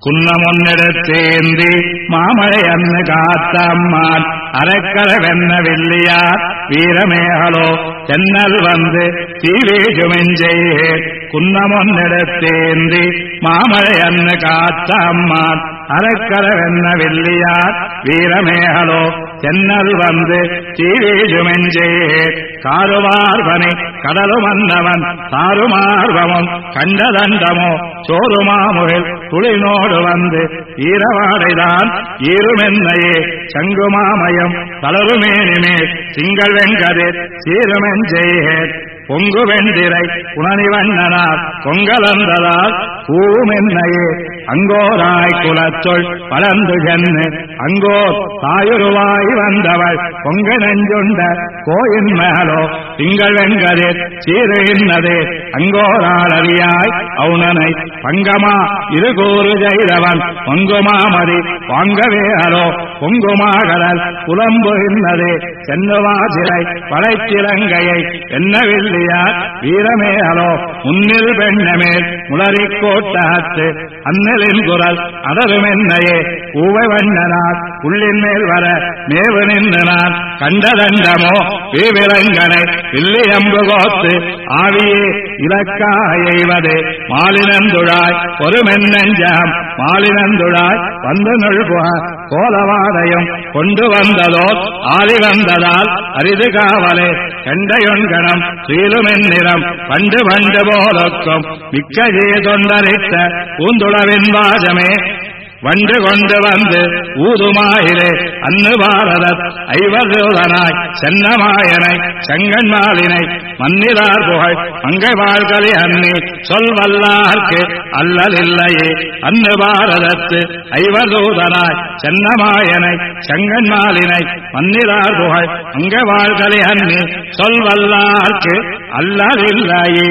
குன்னமொன்னிடத்தேந்தி மாமழை அன்னு காத்தம்மான் அரக்கர வென்ன வில்லியார் வீரமேகலோ தென்னல் வந்து தீவேஜுமெஞ்செய்யே குன்னமொன்னிடத்தேந்தி மாமழை அன்னு காத்தம்மான் அரக்கர வென்ன வில்லியார் வீரமேகலோ தென்னல் வந்து தீவேஜுமெஞ்செய்யே காருவார்பனை கடலும் அன்னவன் தாருமார்வமும் கண்டதண்டமோ சோறுமாமுகில் துளினோடு வந்து ஈரவாடைதான் ஈருமென்னையே சங்குமாமயம் தளருமேனிமேல் திங்கள் வெங்கதிர் சீருமெஞ்செய்யே பொங்கு வெண்டிரை புனனிவண்ணனார் பொங்கலந்ததால் பூமென்னையே அங்கோராய் குலச்சொல் பலந்து சென்னு அங்கோர் தாயுருவாய் வந்தவள் பொங்க நெஞ்சுண்ட கோயின் மேலோ திங்கள் வெங்கதிர் சீரு இன்னதே அங்கோரால் அறியாய் அவுணனை பங்கமா இருகூறு செய்தவன் பொங்குமாமதி வாங்கவேலோ பொங்குமாகடல் புலம்பு இன்னதே சென்னுவாசிலை படைச்சிலங்கையை என்னவில்லை வீரமேகலோ முன்னில் பெண்ணமேல் முளரிக் கோட்டாத்து அன்னலின் குரல் அடருமென்னையே பூவை வண்ணனார் உள்ளின் மேல் வர மேவு நின்று நான் கண்டதண்டமோ வீவிலங்கனை வில்லியம்பு கோத்து ஆவியே இலக்காயைவது மாலினந்துழாய் ஒரு மென்னஞ்சம் மாலினந்துழாய் வந்து நுழ்புக கோலவாடையும் கொண்டு வந்ததோ ஆலி வந்ததால் அரிது காவலே கண்டையொன்கணம் சீலுமென்னிறம் பண்டு பண்டு போலொக்கும் மிக்கஜே தொண்டரிட்ட பூந்துளவின் வாஜமே வண்டு கொண்டு வந்து ஊதுமாயிலே அன்னு பாரதத் ஐவதனாய் சென்னமாயனை செங்கன்மாலினை மன்னிலார் புகழ் அங்கை வாழ்களி அன்னி சொல்வல்லார்க்கு அல்லலில்லையே அன்னு பாரதத்து ஐவதூதனாய் சென்னமாயனை செங்கன்மாலினை மன்னிலார் புகழ் அங்கை வாழ்களி அன்னி சொல்வல்லார்க்கு அல்லலில்லையே.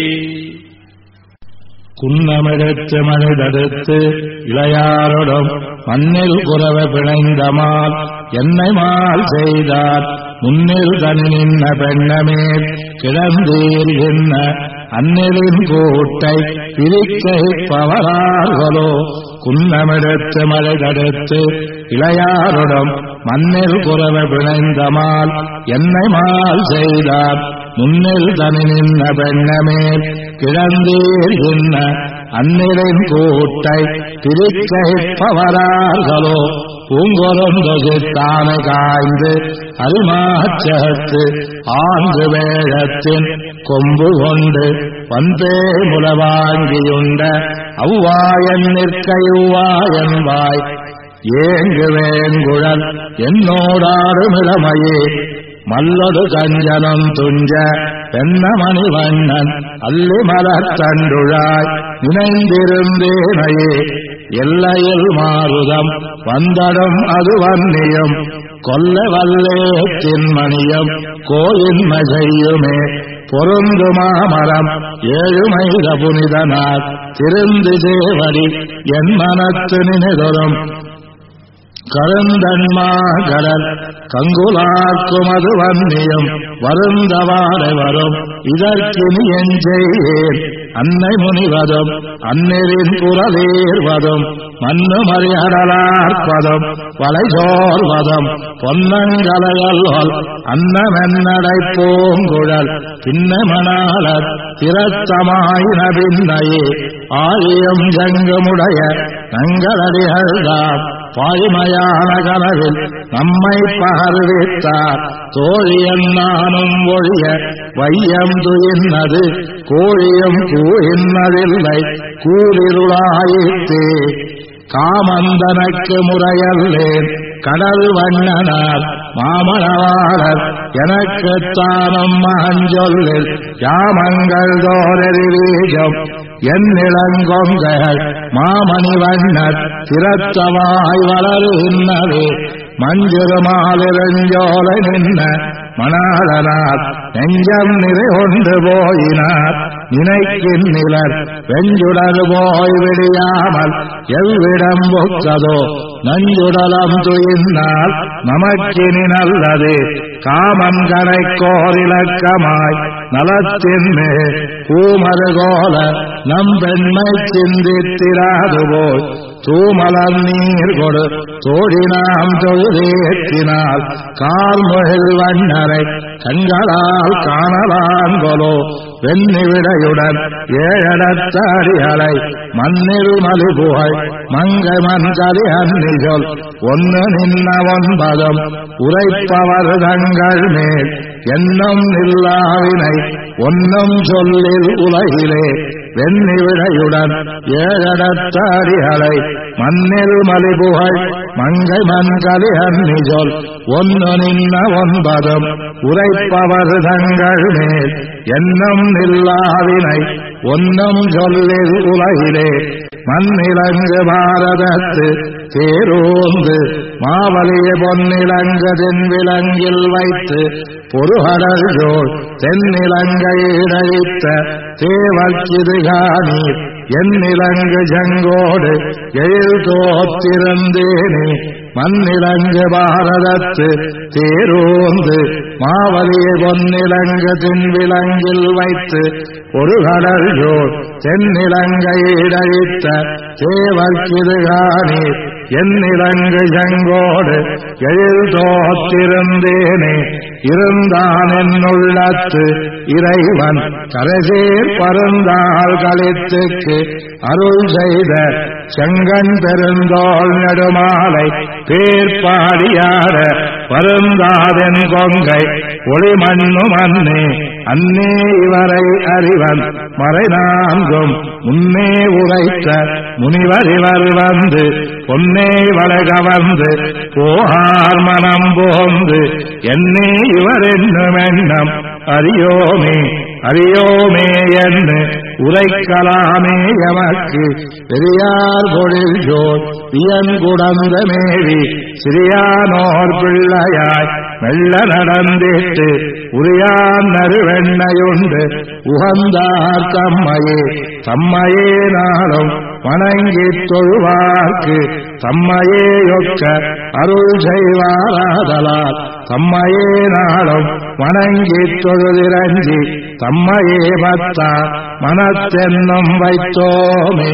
குன்னமிடத்து மனிதடுத்து இளையாருடன் மண்ணில் குறவ பிணைந்தமால் என்னை மால் செய்தார் முன்னில் தனி நின்ன பெண்ணமேல் கிடந்தீர் என்ன அந்நிலின் கூட்டை பிரிக்கைப்பவரார்களோ குன்னமிடத்து மனிதடுத்து இளையாருடன் மண்ணில் குறவ பிணைந்தமால் என்னை மால் செய்தார் முன்னில் தனி நின்ன பெண்ணமேல் கிடந்தீர் என்ன அந்நிலின் கூட்டை பிரிக்கைப்பவரார்களோ பூங்கொருந்தொசித்தான காய்ந்து அரிமாச்சகத்து ஆண்டு வேழத்தின் கொம்பு கொண்டு வந்தே முலவாங்கியுண்ட அவ்வாயன் நிற்கையுவாயன் வாய் ஏங்கு வேங்குழல் என்னோடாடுமிளமையே மல்லொடு கஞ்சனம் துஞ்ச பெண்ணமணி வண்ணன் அல்லி மலர்த்தண்டுழாய் நினைந்திருந்தேனையே எல்லையில் மாறுதம் வந்தடம் அது வன்னியம் கொல்ல வல்லே தின்மணியம் கோயின் மகையுமே பொருந்து மாமரம் ஏழுமைத புனிதனார் திருந்து தேவடி என் மனத்து நினைதொரும் கருந்தன்மாகடல் கங்குலாக்குமது வன்னியம் வருந்தவாரை வரும் இதற்கினி எஞ்செய்யேன் அன்னை முனிவதும் அந்நெறின் குரலேர்வதும் மண்ணு மறியடலார்ப்பதும் வளைசோர்வதும் பொன்னங்கலையல் அன்னமென்னடை பூங்குழல் பின்னமணாளர் திரத்தமாயின பின்னையே ஆழியம் ஜங்கமுடைய நங்களடிகள்தான் பாய்மையான கனவில் நம்மை பார்வித்தார் தோழியன் நானும் ஒழிய வையம் துயின்னது கோழியும் கூயின்னதில்லை கூறிருளாயிற்றே காமந்தனக்கு முறையல்லேன் கடல் வண்ணனார் மாமணவாளர் எனக்குத்தானும் மகஞ்சொல்லில் யாமங்கள் தோரறிவீஜம் என் நிலங்கொங்கைகள் மாமணி வண்ணர் திறத்தவாய் வளருகின்றவே மஞ்சுருமாலிரஞ்சோலை நின்ன மணாளனார் நெஞ்சம் நிறை கொண்டு போயினார் நினைக்கின்னிலர் வெஞ்சுடல் போய் விடியாமல் எவ்விடம் பொக்கதோ நஞ்சுடலம் துயின்னால் நமக்கினி நல்லது காமன் கரைக்கோர் இலக்கமாய் நலத்தின்மே பூமருகோல நம்பெண்மை சிந்தித்திராதுபோய் தூமலர் நீர் கொடு தோழினாம் தொழுதேற்றினால் கால்முகில் வண்ணரை கண்களால் காணலாங்கொலோ வெண்ணிவிடையுடன் ஏழடத்தாடிகளை மண்ணில் மலிபுகை மங்கை மண்கலி அன்னி சொல் ஒன்னு நின்ன ஒன்பதும் உரைப்பவர் தங்கள் மேல் என்னும் நில்லாவினை ஒன்னும் சொல்லில் உலகிலே வெண்ணிவிடையுடன் ஏழடத்தாடிகளை மண்ணில் மலிபுகை மங்கை மண்கலி அன்னி சொல் ஒன்னு நின்ன ஒன்பதும் உரைப்பவர் தங்கள் மேல் என்னும் நில்லாவினை ஒன்னும் சொல்லில் உலகிலே மண்ணிலங்கு பாரதத்து தேரோந்து மாவலிய பொன்னிலங்கு தென்விலங்கில் வைத்து பொருகடல் ஜோள் தென்னிலங்கை இடைத்த தேவக்கிது காணீர் என்னிலங்கு ஜங்கோடு எழில் தோத்திருந்தேனே மண்ணிலங்கு பாரதத்து தேரோந்து மாவலிய பொன்னிலங்கு தென்விலங்கில் வைத்து ஒரு கடல் ஜோள் தென்னிலங்கை இடைத்த தேவக்கிது காணீர் என்னிலங்கு ஜங்கோடு எழில் தோத்திருந்தேனே இருந்தான் என்னுள்ளத்து இறைவன் கரசேர் பருந்தாள் களித்துக்கு அருள் செய்த செங்கண் பெருந்தோள் நெடுமாலை பேர்பாடியார பருந்தாதென் கொங்கை ஒளிமண்ணு மண்ணே அன்னே இவரை அறிவன் மறை நான்கும் முன்னே உரைத்த முனிவர் இவர் வந்து பொன்னே வளகவந்து போகார் மனம் போந்து என்னே இவர் என்னும் எண்ணம் அறியோமே அறியோமே என்று உரைக்கலாமே எமக்கு பெரியார் பொழில் ஜோர் வியன் குடந்த மேவி சிறியானோர் பிள்ளையாய் மெல்ல நடந்திட்டு உரியான் நறுவெண்ணையுண்டு உகந்தார் தம்மையே தம்மையே நாளும் வணங்கித் தொழுவார்க்கு தம்மையே ஒக்க அருள் செய்வாராதலால் தம்மையே நாளும் வணங்கித் தொழுதிரஞ்சி தம்மையே பத்தா மனத்தென்னும் வைத்தோமே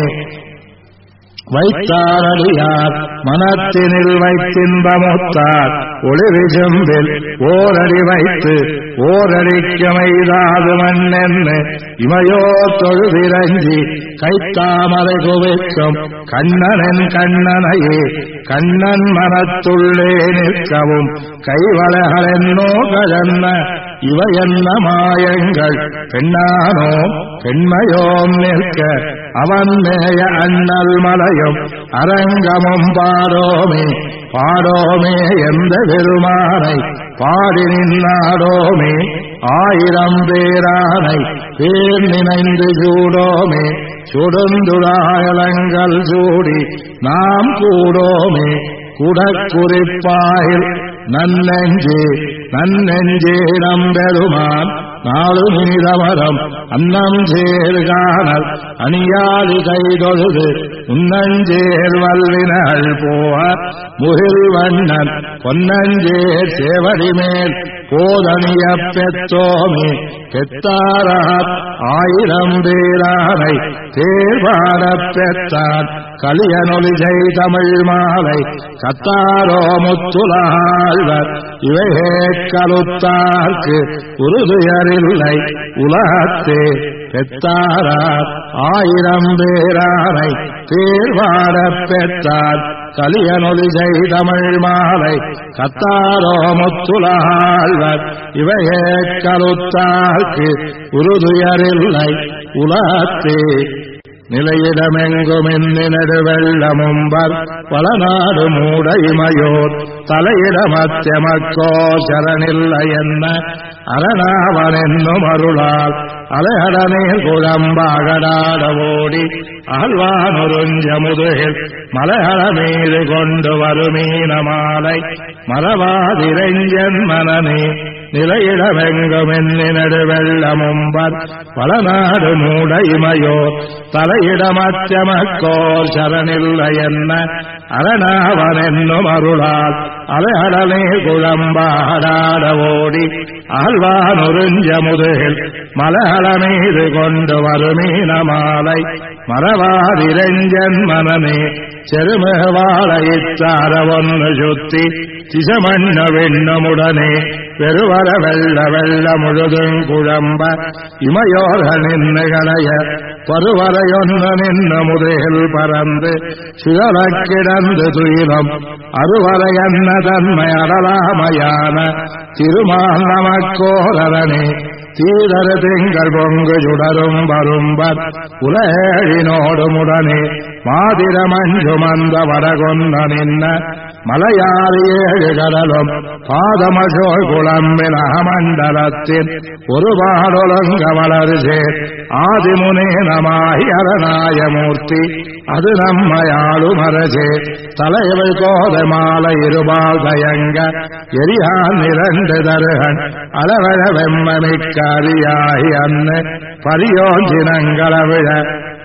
வைத்தாரடியார் மனத்தினில் வைத்தின்பமுத்தார் ஒளிவிஜம்பில் ஓரடி வைத்து ஓரடிக்கமைதாது மண்ணென்னு இமையோ தொழுதிரஞ்சி கைத்தாமரை குவிக்கும் கண்ணனின் கண்ணனையே கண்ணன் மனத்துள்ளே நிற்கவும் கைவளைகளென்னோ கழன்ன இவை என்ன மாயங்கள் பெண்ணானோ பெண்மையோம் நிற்க அவன் மேய அண்ணல் மலையும் அரங்கமும் பாடோமே பாடோமே எந்த பெருமானை பாடி நின்னாடோமே ஆயிரம் பேரானை பேர் நினைந்து சூடோமே சுடுந்துழாயலங்கள் சூடி நாம் கூடோமே குடக்குறிப்பாயில் நன்னெஞ்சே நன்னெஞ்சே நம்பெருமான் நாளு நீரமரம் அன்னம் சேர்கானல் அணியாளி கைதொழுது உன்னஞ்சேர் வல்வினள் போவ முகில் வண்ணன் பொன்னஞ்சேர் சேவடி மேல் போதனிய பெத்தோமே பெத்தாராத் ஆயிரம் பேரானை தேர்வாடப் பெற்றான் கலியனொலி ஜெய் தமிழ் மாலை கத்தாரோ முத்துலாழ்வர் இவையே கலுத்தார்க்கு உறுதியரில்லை உலகத்தே பெத்தாரார் ஆயிரம் பேரானை தேர்வாடப் பெற்றான் கலியனொலி ஜெய் தமிழ் மாலை கத்தாரோ முத்துலாழ்வர் இவையே கலுத்தார்க்கு உறுதியரில்லை உலகத்தே நிலையிடமெங்கும் என்னினடு வெள்ளமும்பர் பல நாடு மூட இமையோர் தலையிடமத்தியமக்கோ சரணில்லை என்ன அரணாவன் என்னும் அருளால் அலையடனே குழம்பாகடாட ஓடி ஆழ்வானொருஞ்ச முதுகில் மலையள மீது கொண்டு வருமீன மாலை மரவாதிரஞ்சன் மனனே நிலையிடமெங்குமென்னினடு வெள்ளமும்பர் பலநாடு மூட இமையோர் தலையிடமச்சமக்கோர் சரணில்லை என்ன அரணாவன் என்னும் அருளால் அலையடலே குழம்பாடாட ஓடி ஆழ்வானுறிஞ்ச முதுகில் மலகள மீது கொண்டு வருமீன மாலை மரவாதிரஞ்சன் மனமே செருமவாழ இச்சார ஒன்று சுத்தி திசமண்ண வெண்ணமுடனே பெருவர வெள்ள வெள்ள முழுதும் குழம்ப இமையோர்கள் நின்று களைய பருவரையொன்று நின்று முதுகில் பறந்து சுழலக் கிடந்து துயிலும் அருவரையன்ன தன்மை அடலாமையான திருமால் நமக்கோரனே தீதர திங்கள் பொங்கு சுடரும் வரும்பர் உலகினோடுமுடனே மாதிர மஞ்சு மந்த வடகொன்ன நின்ன மலையாறு ஏழு கடலும் பாதமசோய் குழம்பின் அகமண்டலத்தின் ஒரு பாடொலங்க வளர்சே ஆதிமுனே நமாய் அரணாயமூர்த்தி அது நம்மையாளும் அரசே தலைவல் கோத மாலை இருபால் தயங்க எரியான் இரண்டு தருகன் அளவழ வெம்மமிக்க அறியாகி அன்னு பரியோஞ்சினங்களவிழ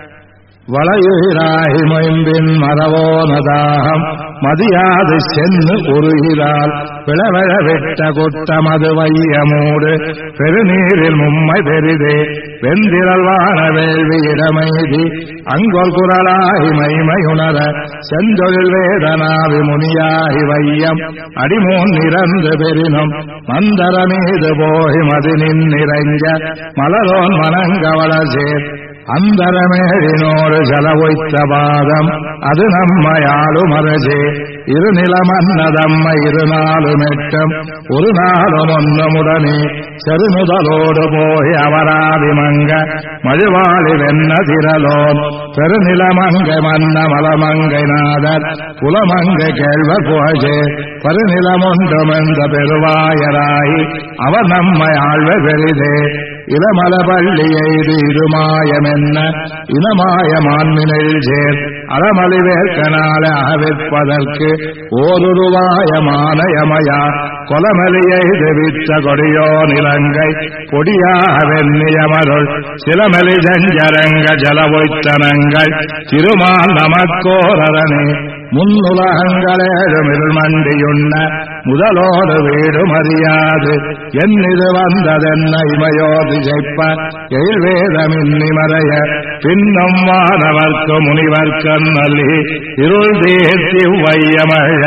வளையுகிறாய் மொயம்பின் மரவோனதாகம் மதியாது சென்னு உருகிறாள் பிளவழ வெட்ட கொட்ட மது வையமூடு பெருநீரில் மும்மை பெரிதே வெந்திரல்வான வேள்வி இடமைதி அங்கொல் குரலாகி மைமையுணர செந்தொழில் வேதனாவி முனியாகி வையம் அடிமூன் நிறந்து பெரினும் மந்தர மீது போய் மது நின்னிறைஞ்ச மலரோன் மனங்கவளசேர் அந்தரமேழினோடு செலவொய்த்த பாதம் அது நம்மையாளும் அரசே இருநிலமன்னதம்மை இருநாளும் எட்டும் ஒரு நாளும் ஒன்றுமுடனே செருமுதலோடு போய் அவராதிமங்க மழுவாளி வெண்ண திரலோன் பெருநிலமங்கை மன்ன மலமங்கை நாதர் குலமங்கை கேள்வர் புகழே பருநிலமொன்றுமெந்த பெருவாயராகி அவர் நம்மை ஆழ்வ பெரிதே இளமல பள்ளி எய்து இருமாயமென்ன இனமாய மான்மினில் சேர் அறமலிவேற்கனால அகவிற்பதற்கு ஓருருவாயமான யமயா கொலமலி எய்து வித்த கொடியோ நிலங்கை கொடியாக வெண்ணியமருள் சிலமலி செஞ்சரங்க ஜலவொய்த்தனங்கள் திருமால் நமக்கோரனே முன்னுலகங்களேழுமிருள் மண்டியுண்ண முதலோடு வீடு மறியாது என்னிது வந்ததென்ன இமையோடு ஜெய்ப்ப எழில்வேதமின்னிமறைய பின்னும் வானவர்க்கு முனிவர்க்கன் நல்லி இருள் தேர்த்தி வையமழ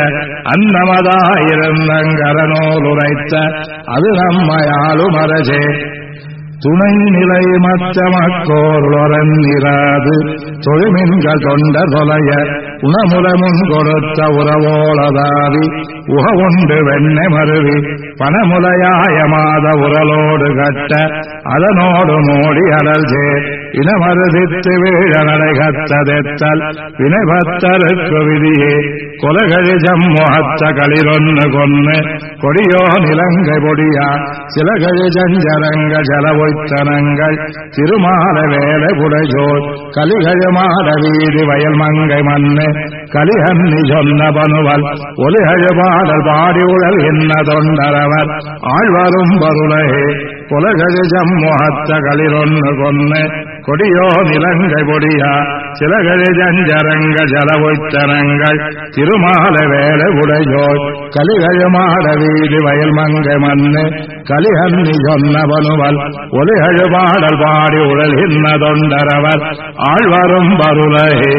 அன்னமதாயிருந்தங்கரனோல் உரைத்த அது நம்மையாளும் அரசே துணை நிலை மச்சமக்கோருளன் இராது தொழுமின்கள் தொண்ட தொலைய உணமுலமுன் கொடுத்த உறவோளதாவி உக உண்டு வெண்ணை மருவி பனமுலையாய மாத உரலோடு கட்ட அதனோடு மோடி அடல்சே இனமருதித்து வீழ நடைகத்ததெத்தல் வினைபத்தருக்கு விதியே கொலகழி ஜம்முகத்த களிரொன்னு கொன்னு கொடியோ நிலங்கை பொடியா சிலகழி ஜஞ்சரங்க ஜலவொய்த்தனங்கள் திருமால வேலை புடைசோர் கலிகழு மாட வீதி வயல் மங்கை மண்ணு கலிஹன்னி சொன்ன பனுவல் ஒலிகழு பாடல் பாடி உழல் என்ன தொண்டரவர் ஆழ்வரும் பருளையே கொலகழு ஜம்முகத்த களிரொன்னு கொன்னு கொடியோ நிலங்கை பொடியா சிலகழி ஜஞ்சரங்க ஜலவொய்த்தனங்கள் திருமால வேலை உடையோர் கலிகழு மாட வீதி வயல் மங்கை மண்ணு கலிஹன்னி சொன்ன பனுவல் ஒலிகழு பாடல் பாடி உழல் என்ன தொண்டரவர் ஆழ்வரும் பருளையே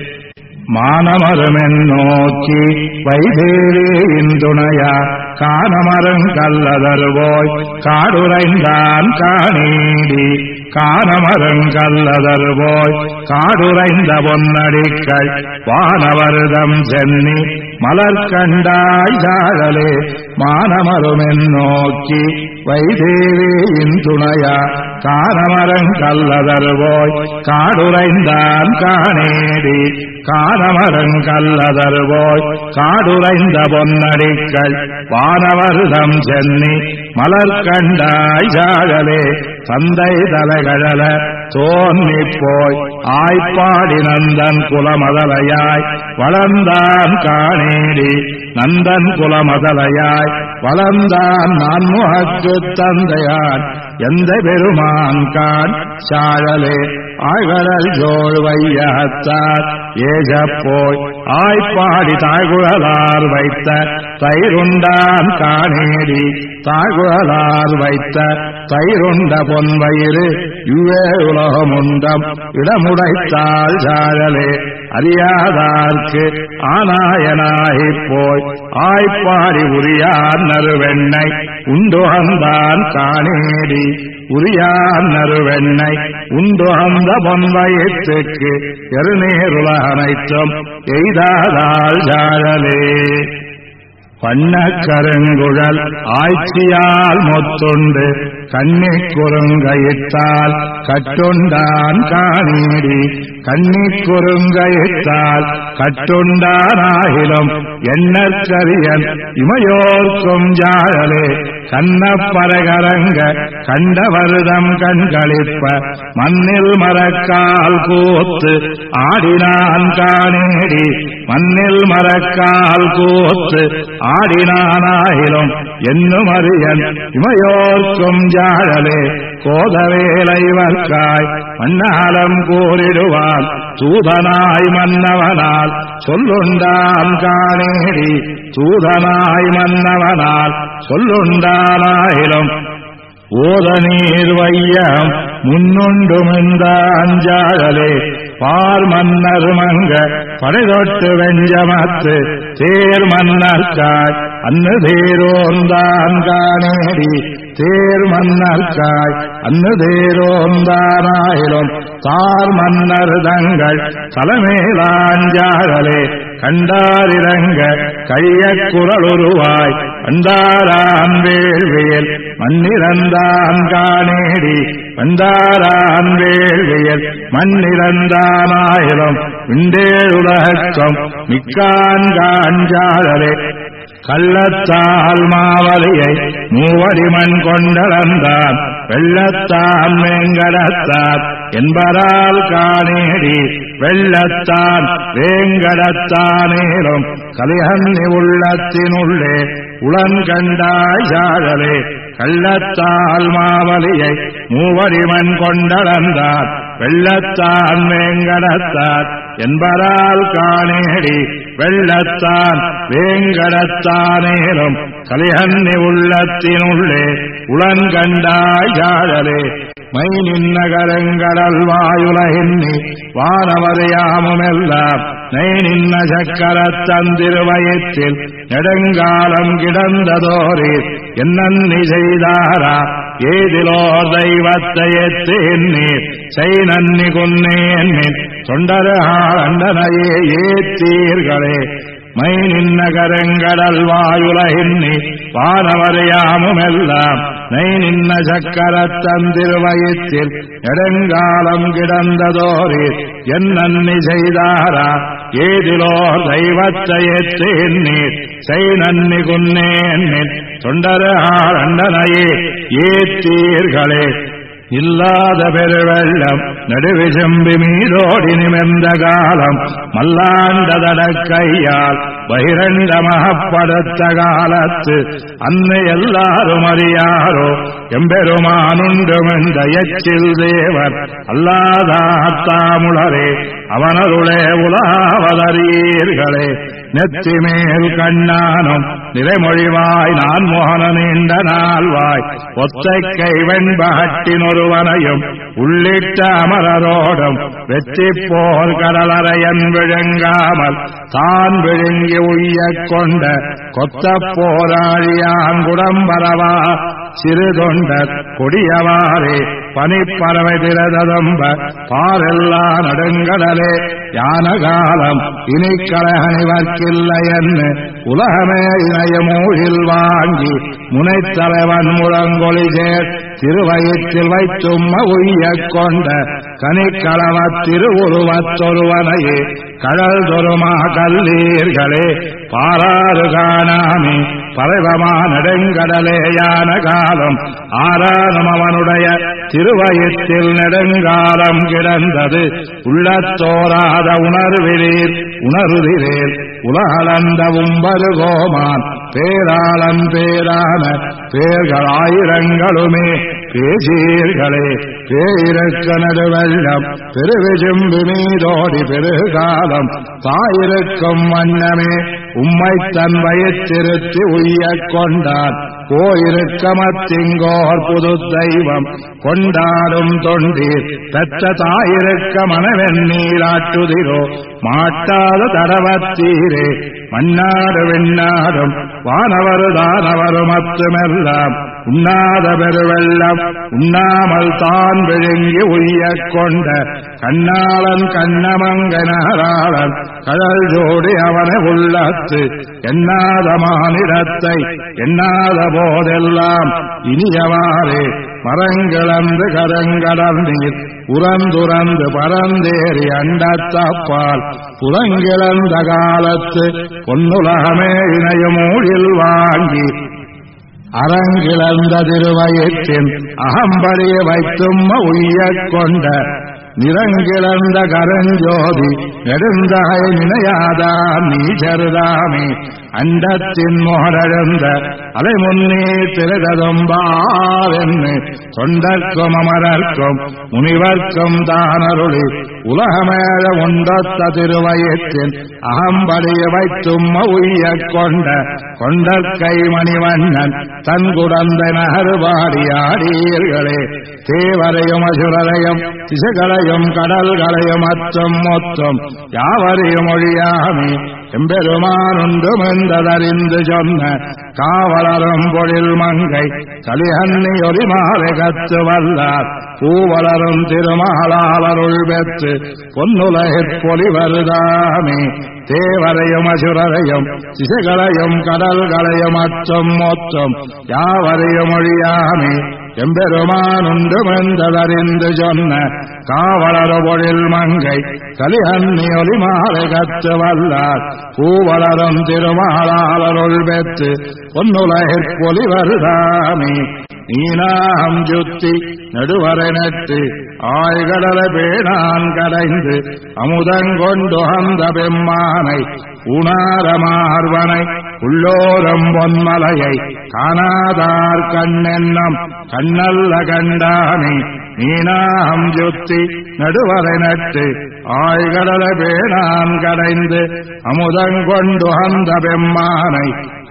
மானமருமென் நோக்கி வைதேவியின் துணையா கானமருங்கல்லதருவோய் காடுரைந்தான் காணீடி கானமருங்கல்லதருவோய் காடுரைந்த பொன்னடிக்கள் வானவருதம் சென்னி மலர்கண்டாய் சாழலே மானமருமென் நோக்கி வைதேவியின் துணையா கானமருங்கல்லதருவோய் காடுரைந்தான் காணேடி கானமருங்கல்லதருவோய் காடுரைந்த பொன்னடிக்கள் வானவருதம் சென்னி மலர்கண்டாய் சாழலே தந்தை தலைகழல தோன்னிப்போய் ஆய்ப்பாடி நந்தன் குலமதலையாய் வளர்ந்தான் காணேடி நந்தன் குலமதலையாய் வளர்ந்தான் நான் முகக்கு தந்தையான் எந்த பெருமான் கான் சாழலே ஆய்கடல் ஜோழ் வையகத்தார் ஏஜப்போய் ஆய்ப்பாடி தாய்குழலார் வைத்த தயிருண்டான் காணேடி தாய்குழலார் வைத்த தயிருண்ட பொன்வயிறு யுவே உலகமுண்டம் இடமுடைத்தாள் சாழலே அறியாதார்க்கு ஆனாயனாகிப் போய் ஆய்ப்பாடி உரியான் நறுவெண்ணை உண்டுகந்தான் காணேடி உரியான் நறுவெண்ணை உண்டுகந்த பொன்வயிற்றுக்கு எருநீருலகனைத்தும் எய்தாதாள் சாழலே பண்ணக்கருங்குழல் ஆய்ச்சியால் மொத்துண்டு கண்ணிக் குறுங்கையிட்டால் கட்டுண்டான் காணேடி கண்ணிக் குறுங்கையிட்டால் கட்டுண்டானாகிலும் எண்ணற்கரியன் இமையோர்க்கும் ஜாழலே கண்ணப்பரகரங்க கண்டவருதம் கண்களிப்ப மண்ணில் மரக்கால் கூத்து ஆடினான் காணேடி மண்ணில் மரக்கால் கூத்து ஆடினானாயிலும் என்னும் அறியன் இமையோர்க்கும் ஜாழலே கோதவேலைவர்க்காய் மண்ணாலம் கூறிடுவான் தூதனாய் மன்னவனால் சொல்லுண்டான் காணேடி தூதனாய் மன்னவனால் சொல்லுண்டானாயிலும் ஓத நீர் வையம் முன்னுண்டுமெந்த அஞ்சாழலே பார் மன்னர் மங்க படைதொட்டு வெஞ்சமத்து தேர் மன்னர்காய் அன்னு தேரோந்தான் காணேடி தேர் மன்னர்காய் அன்னு தேரோந்தானாயிலும் தார் மன்னர் தங்கள் தலைமேலாஞ்சாழலே கண்டாரிரங்க கழிய குரலுருவாய் வந்தாரான் வேள்வியல் மண்ணிறந்தான் காணேடி வந்தாரான் வேள்வியல் மண்ணிறந்தானாயிரம் விண்டேருலகம் மிக்கான் காஞ்சாழலே கள்ளத்தால் மாவலியை மூவடிமண் கொண்டளந்தான் வெள்ளத்தான் வேங்கடத்தான் என்பரால் காணேடி வெள்ளத்தான் வேங்கடத்தானேலும் கலிகன்னி உள்ளத்தினுள்ளே உளன்கண்டாய் சாழலே கள்ளத்தால் மாவலியை மூவடிமண் கொண்டளந்தான் வெள்ளத்தான் வேங்கடத்தான் என்பரால் காணேடி வெள்ளத்தான் வேங்கடத்தானேலும் கலிகன்னி உள்ளத்தினுள்ளே உளன்கண்டாய் சாழலே மை நின்னகரங்கடல் வாயுலகின்னி வானவரையாமுமெல்லாம் நை நின்ன சக்கரத்தந்திருவயத்தில் நெடுங்காலம் கிடந்ததோரீர் என்னன்னி செய்தாரா ஏதிலோர் தெய்வத்தை எத்தேன்னீர் செய் நன்னி கொன்னேன்னின் தொண்டரால் அண்டனையே ஏத்தீர்களே மை நின்னகரங்கடல் வாயுலகின்னி வானவரையாமுமெல்லாம் நை நின்ன சக்கரத்தந்திருவயத்தில் நெடுங்காலம் கிடந்ததோரீர் என்னன்னி செய்தாரா ஏதிலோர் தெய்வத்தை எத்தேன்னீர் செய் நன்னி கொன்னேன்னின் தொண்டரால் அண்டனையே ஏத்தீர்களே இல்லாத பெருவெள்ளம் நடுவிசம்பி மீதோடி நிமிர்ந்த காலம் மல்லாண்டதடக்கையால் பகிரண்ட மகப்படுத்த காலத்து அன்னை எல்லாரும் அறியாரோ எம்பெருமானுண்டுமென்ற எச்சில் தேவர் அல்லாதாத்தாமுளரே அவனருளே உலாவதறியீர்களே நெத்திமேல் கண்ணானும் நிறைமொழிவாய் நான் மோகன நீண்ட நாள்வாய் ஒத்தைக்கை வெண்பகட்டினொருவனையும் உள்ளிட்ட அமரரோடும் வெற்றி போர் கடலறையன் விழுங்காமல் தான் விழுங்கி உய்யக் கொண்ட கொத்த போராளியாங்குடம்பரவா சிறு தொண்டர் கொடியவாரே பனிப்பறவை திரதம்ப பாரெல்லா நடுங்கடலே யானகாலம் இனி கலகணிவர்க்கில்லையன்னு உலகமே இணையமூழில் வாங்கி முனைத்தலைவன் முழங்கொழி சேர் திருவயிற்றில் வைத்தும்ம உய்யக் கொண்ட கனிக்களவ திருவுருவத்தொருவனையே கடல் தொருமா கல்லீர்களே பாராறு காணாமே பறைவமா நெடுங்கடலே யான காலம் ஆறானும் அவனுடைய திருவயத்தில் நெடுங்காலம் கிடந்தது உள்ளத்தோராத உணர்விரீர் உணருதிரேல் உலகளந்த உம்பருகோமான் பேராளன் பேரான பேர்களாயிரங்களுமே பேசீர்களே பேயிருக்க நடுவெள்ளம் பெருவிஜும்பு மீதோடி பெருகாலம் தாயிருக்கும் வண்ணமே உம்மை தன் வயிற்றிருத்தி உய்யக் கொண்டான் போயிருக்கமத்திங்கோர் புது தெய்வம் கொண்டாடும் தொண்டீர் பெற்ற தாயிருக்க மனவெண்ணீராட்டுதிரோ மாட்டாத தடவத்தீரே மன்னாடு விண்ணாடும் வானவரு தானவரும் அத்துமெல்லாம் உண்ணாத பெருவெள்ளம் உண்ணாமல் தான் விழுங்கி உய்யக் கொண்ட கண்ணாளன் கண்ணமங்கனாளன் கடல் ஜோடி அவனை உள்ளத்து எண்ணாத மானிடத்தை எண்ணாத போதெல்லாம் இனியவாறே மரங்கிழந்து கரங்கடல் நீர் உறந்துறந்து பரந்தேறி அண்டத்தப்பால் புறங்கிழந்த காலத்து பொன்னுலகமே இணையமூழில் வாங்கி அறங்கிழந்த திருவயிற்றின் அகம்படிய வைத்தும் உய்யக் கொண்ட நிறங்கிழந்த கரஞ்சோதி நெடுந்தகை நினையாதான் நீச்சருதாமே அண்டத்தின் மோடழுந்த அலை முன்னே திரதொம்பாவென்னு தொண்டர்க்கும் அமரர்க்கும் முனிவர்க்கும் தானருளி உலகமேழ உண்டொத்த திருவயத்தின் அகம்படிய வைத்தும் உய்யக் கொண்ட கொண்டற்கை மணிவண்ணன் தன் குடந்த நகர்பாடியாடீர்களே தேவரையும் அசுரரையும் திசைகளையும் கடல்களையும் அச்சம் மொத்தம் யாவரையும் ஒழியாமே எம்பெருமானுண்டு மென்றதறிந்து சொன்ன காவலரும் பொழில் மங்கை கலிஹன்னி ஒலி மாலை கத்து வல்லார் பூவலரும் திருமாலாளருள் பெற்று பொன்னுலகிற் பொலி வருதாமே தேவரையும் அசுரரையும் திசைகளையும் கடல்களையும் அச்சம் மொத்தம் யாவரையும் ஒழியாமே எம்பெருமானுண்டு மென்றதறிந்து சொன்ன காவலரு பொழில் மங்கை கலிஹன்னி ஒலி மாலை கத்து வல்லார் பூவலரும் திருமாலாளருள் பெற்று பொன்னுலகிற் பொலி வருதாமே நீனாம் ஜுத்தி நடுவரை நட்டு ஆய்கடல பேணான் கடைந்து அமுதங்கொண்டு அந்த பெம்மானை உணாரமார்வனை உள்ளோரம் பொன்மலையை காணாதார் கண்ணென்னம் கண்ணல்ல கண்டானே நீனாம் ஜுத்தி நடுவரை நட்டு ஆய்கடல பேணான் கடைந்து அமுதங்கொண்டு அந்த பெம்மானை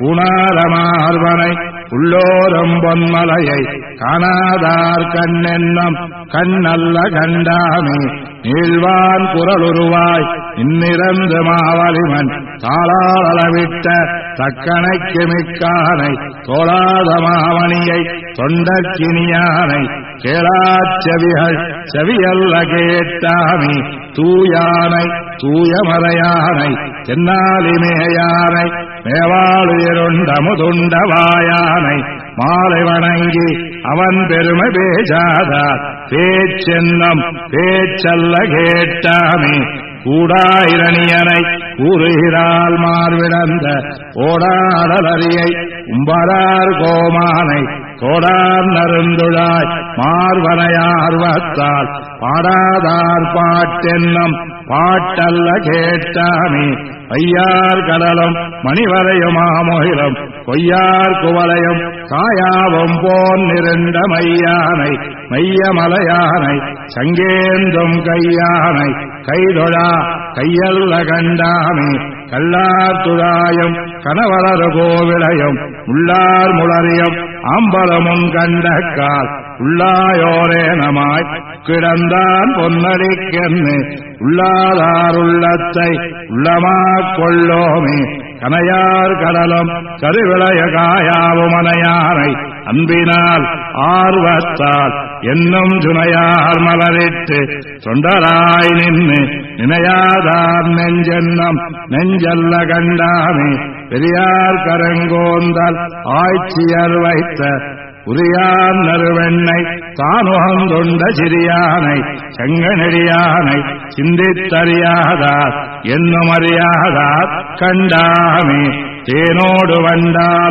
உணாரமார்வனை உள்ளோரம் பொன்மலையை காணாதார் கண்ணென்னம் கண்ணல்ல கண்டாமே நீழ்வான் குரலுருவாய் இன்னிறந்து மாவலிமன் தாளாளவிட்ட தக்கணைக்கு மிக்கானை தோளாத மாமணியை தொண்டக்கினியானை கேளாச்செவிகள் செவியல்ல கேட்டாமே தூயானை தூயமறையானை தென்னாலிமேயானை மேவாளுயருண்ட முதுண்டவாயானை மாலை வணங்கி அவன் பெருமை பேசாதார் பேச்சென்னம் பேச்சல்ல கேட்டாமே கூடாயிரணியனை கூறுகிறாள் மார்விடந்த ஓடாடலரியை உம்பரார் கோமானை தோடார் நருந்துழாய் மார்வனையார்வத்தால் பாடாதார் பாட்டென்னம் பாட்டல்ல கேட்டாமே ஐயார் கடலும் மணிவரையுமாமொயிலும் கொய்யார் குவலையும் காயாவும் போன் நிரண்ட மையானை மையமலையானை சங்கேந்தும் கையானை கைதொழா கையல்ல கண்டாமே கல்லார் துழாயும் கணவலரு கோவிலையும் உள்ளார் முளரியும் ஆம்பலமும் கண்டக்கால் உள்ளாயோரேனமாய் கிடந்தான் பொன்னடிக்கென்னு உள்ளாதார் உள்ளத்தை உள்ளமாக் கொள்ளோமே கனையார் கடலும் கருவிளைய காயாவும் அனையானை அன்பினால் ஆர்வத்தால் என்னும் துணையார் மலரிட்டு தொண்டராய் நின்று நினையாதார் நெஞ்சென்னம் நெஞ்சல்ல கண்டாமே பெரியார் கரங்கோந்தல் ஆய்ச்சியர் வைத்த உரியான் நறுவெண்ணை தானுகந்தொண்ட சிறியானை செங்கனெடியானை சிந்தித்தறியாதார் என்னும் அறியாதார் கண்டாமே தேனோடு வண்டாலும்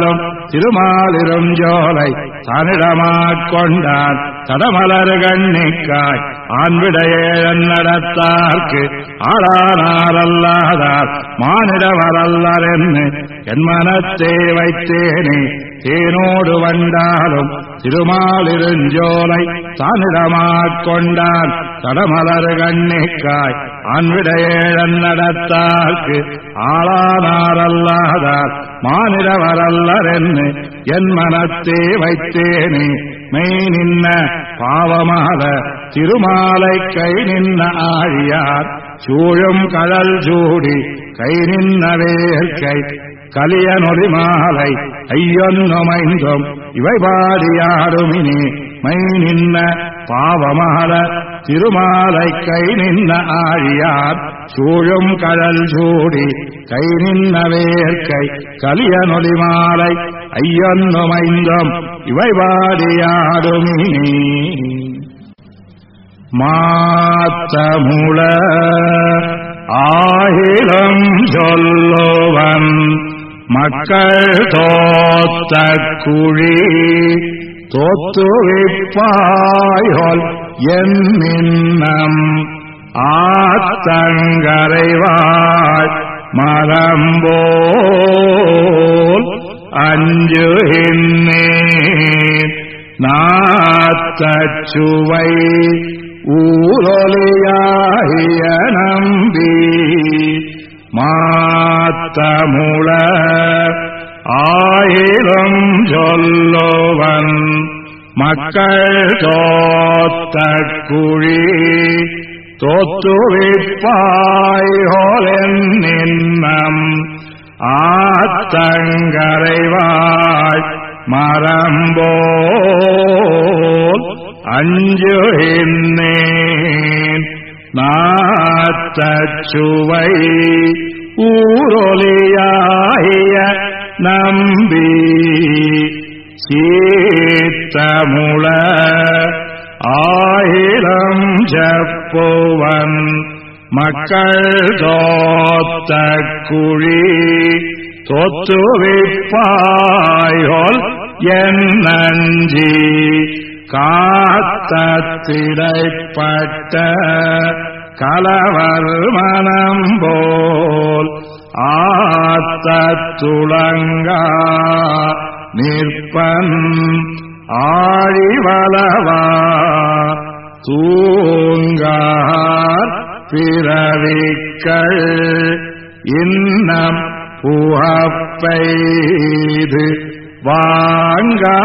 திருமாலிரும் ஜோலை தனிடமாக் கொண்டான் தடமலர் கண்ணிக்காய் ஆண்விடையேழன் நடத்தார்க்கு ஆளானாரல்லாதார் மானிடவரல்லர் என்று என் மனத்தே வைத்தேனே தேனோடு வண்டாலும் திருமாலிருஞ்சோலை தானிடமாக் கொண்டான் தடமலர் கண்ணிக்காய் ஆண்விடையேழன் நடத்தார்க்கு ஆளானாரல்லாதார் மானிடவரல்லர் என்று என் மனத்தே வைத்தேனே மெய் நின்ன பாவமாத திருமாலை கை நின்ன ஆழியார் சூழும் கடல் சூடி கை நின்ன வேர்க்கை கலிய நொடி மாலை ஐயொன்னுமைந்தும் இவை பாடியாடுமினே மை நின்ன பாவமால திருமாலை கை நின்ன ஆழியார் சூழும் கடல் சூடி கை நின்ன வேர்க்கை கலிய நொடி மாலை ஐயொன்னுமைந்தும் இவை பாடியாடுமினே மாத்தமுள ஆயிலம் சொல்லுவன் மக்கள் தோத்த குழி தோத்துவிப்பாயோல் என்னின்னம் ஆத்தங்கரைவாய் மரம்போல் அஞ்சுகின்னேன் நாத்தச்சுவை ஊரொலியாகிய நம்பி மாத்தமுள ஆயிரம் சொல்லுவன் மக்கள் தோத்த குழி தோத்துவிப்பாயோலென்னின்னம் ஆத்தங்கரைவாய் மரம்போல் அஞ்சுகின்னேன் நாத்தச்சுவை ஊரொலியாகிய நம்பி சீத்தமுள ஆயிரம் செப்புவன் மக்கள் தோத்த குழி தோத்துவிப்பாயோல் என் நஞ்சி காத்தத்திடைப்பட்ட கலவர் மனம் போல் ஆத்தத்துளங்கா நிற்பன் ஆழிவளவா தூங்கார் பிறவிக்கள் இன்னம் புகப்பெய்து வாங்கா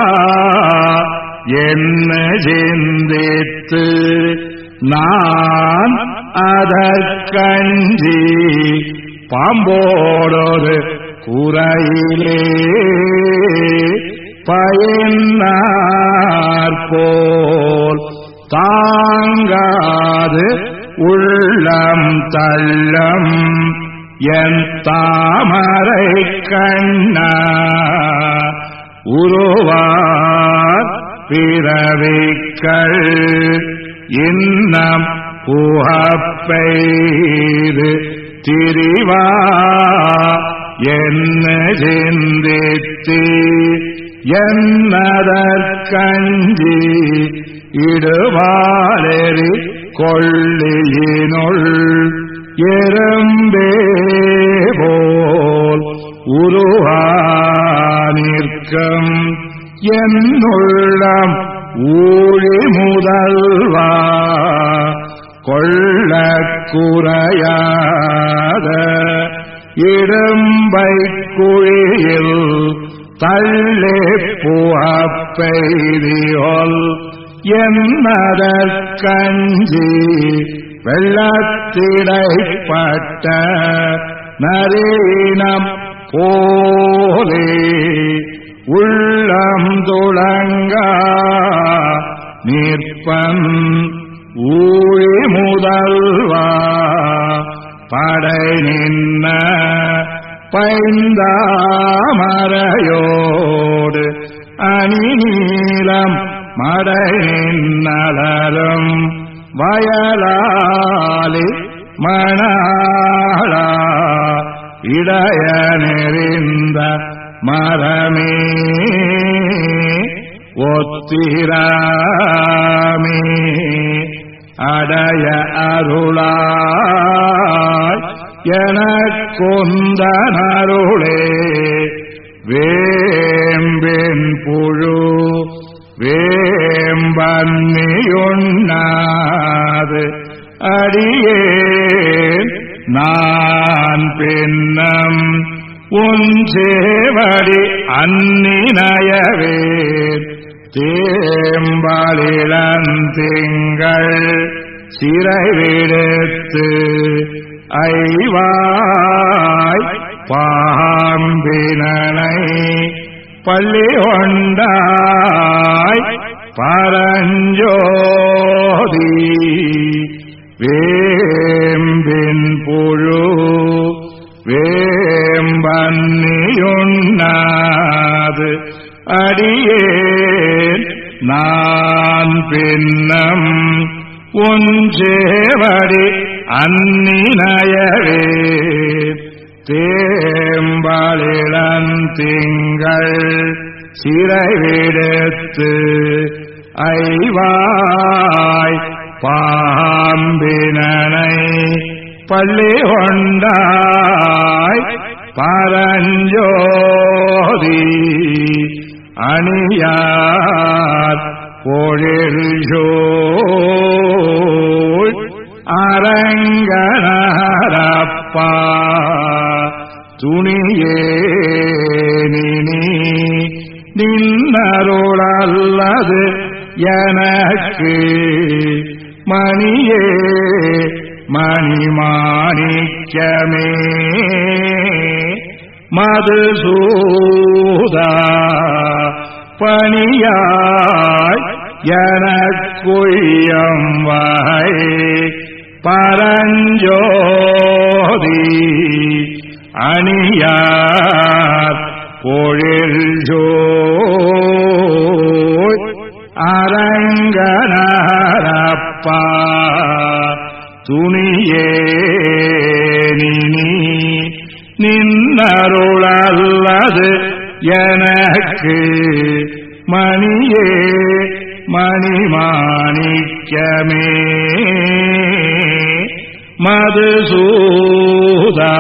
என்ன சிந்தித்து நான் அதற்கஞ்சி பாம்போடொரு குறையிலே பயனார்போல் தாங்காது உள்ளம் தள்ளம் என் தாமரை கண்ணா உருவார் பிறவிக்கள் இன்னம் புகப்பெய்து திரிவா என்ன சிந்தித்து என்னதற்கஞ்சி இடுவாளெறி கொள்ளியினுள் எறும்பே போல் உருவானிற்கும் என்னுள்ளம் ஊழி முதல்வா கொள்ளக் குறையாத இடும்பை குழியில் தள்ளி புகப்பெய்தியொல் என்னதற்கஞ்சி வெள்ளத்திடைப்பட்ட நரீனம் போலே உள்ளம் துளங்கா நிற்பன் ஊழி முதல்வா படை நின்ன பைந்தாமரையோடு அணி நீளம் மடை நின்னலரும் வயலாலி மணாளா இடைய நெறிந்த மரமே ஒத்திராமே அடைய அருளாய் எனக்கொந்தனருளே வேம்பின் புழு வேம்பன்னியுண்ணாது அடியேன் நான் பின்னம் உன் சேவடி அந்நினயவே தேம்பலிளந்திங்கள் சிறை விடுத்து ஐவாய் பாம்பினனை பள்ளி கொண்டாய் பரஞ்சோதி வேம்பின் புழு வேம்பன்னியுண்ணாது அடியேன் நான் பின்னம் உன் சேவடி அந்நினயவே தேம்பலிளந்திங்கள் சிறை விடுத்து ஐவாய் பாம்பினனை பள்ளி கொண்டாய் பரஞ்சோதி அணியார் பொழில்சூழ் அரங்கனரப்பா துணியேனினி நின்னருளல்லது எனக்கு மணியே மணிமாணிக்கமே மதுசூதா பணியாய் எனக்குய்யம் வகை பரஞ்சோதி அணியார் பொழில்சூழ் அரங்கனரப்பா துணியேனினி நின்னருளல்லது எனக்கு மணியே மணிமாணிக்கமே மதுசூதா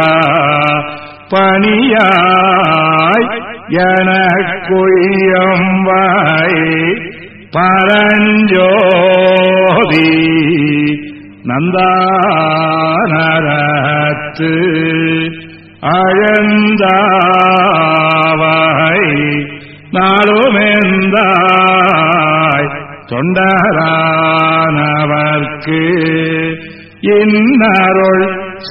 பணியாய் எனக்குய்யம் வகை பரஞ்சோதி நந்தானரத்து அழந்தாவை நாளுமெந்தாய் தொண்டரானவர்க்கு இன்னருள்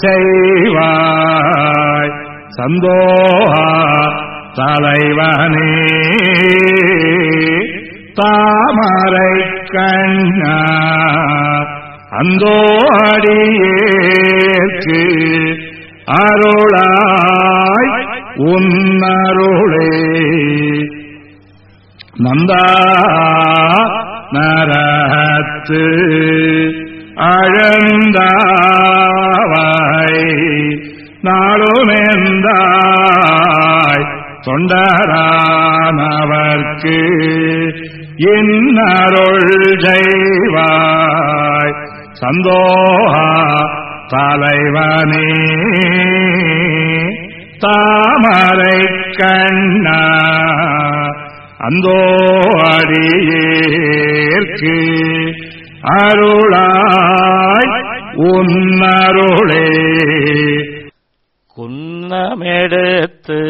செய்வாய் சந்தோஹா தலைவனே தாமரை கண்ணா அந்தோ அடியேற்கு அருளாய் உன்னருளே நந்தா நரத்து அழந்தாவை நாளுமெந்தாய் தொண்டரானவர்க்கு இன்னருள் செய்வாய் சந்தோஹா தலைவனே தாமரை கண்ணா அந்தோ அடியேற்கு அருளாய் உன்னருளே குன்னமெடுத்து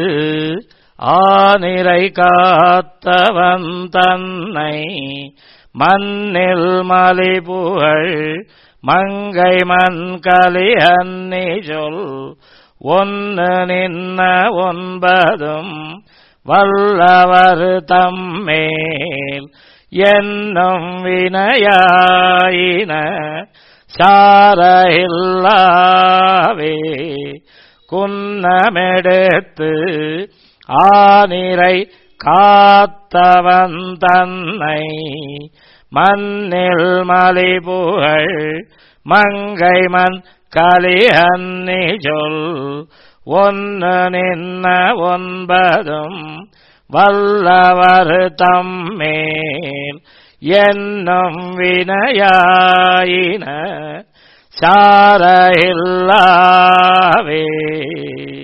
ஆனிரை காத்தவன் தன்னை மண்ணில் மலிபுகழ் மங்கை மண்கலி அன்னி சொல் ஒன்னு நின்ன ஒன்பதும் வல்லவர் தம்மேல் என்னும் வினையாயின சார இல்லாவே குன்னமெடுத்து ஆனிரை காத்தவன் தன்னை மண்ணில் மலிபுகழ் மங்கை மண் கலி அன்னி சொல் ஒன்னு நின்ன ஒன்பதும் வல்லவர் தம்மேல் என்னும் வினையாயின சார இல்லாவே.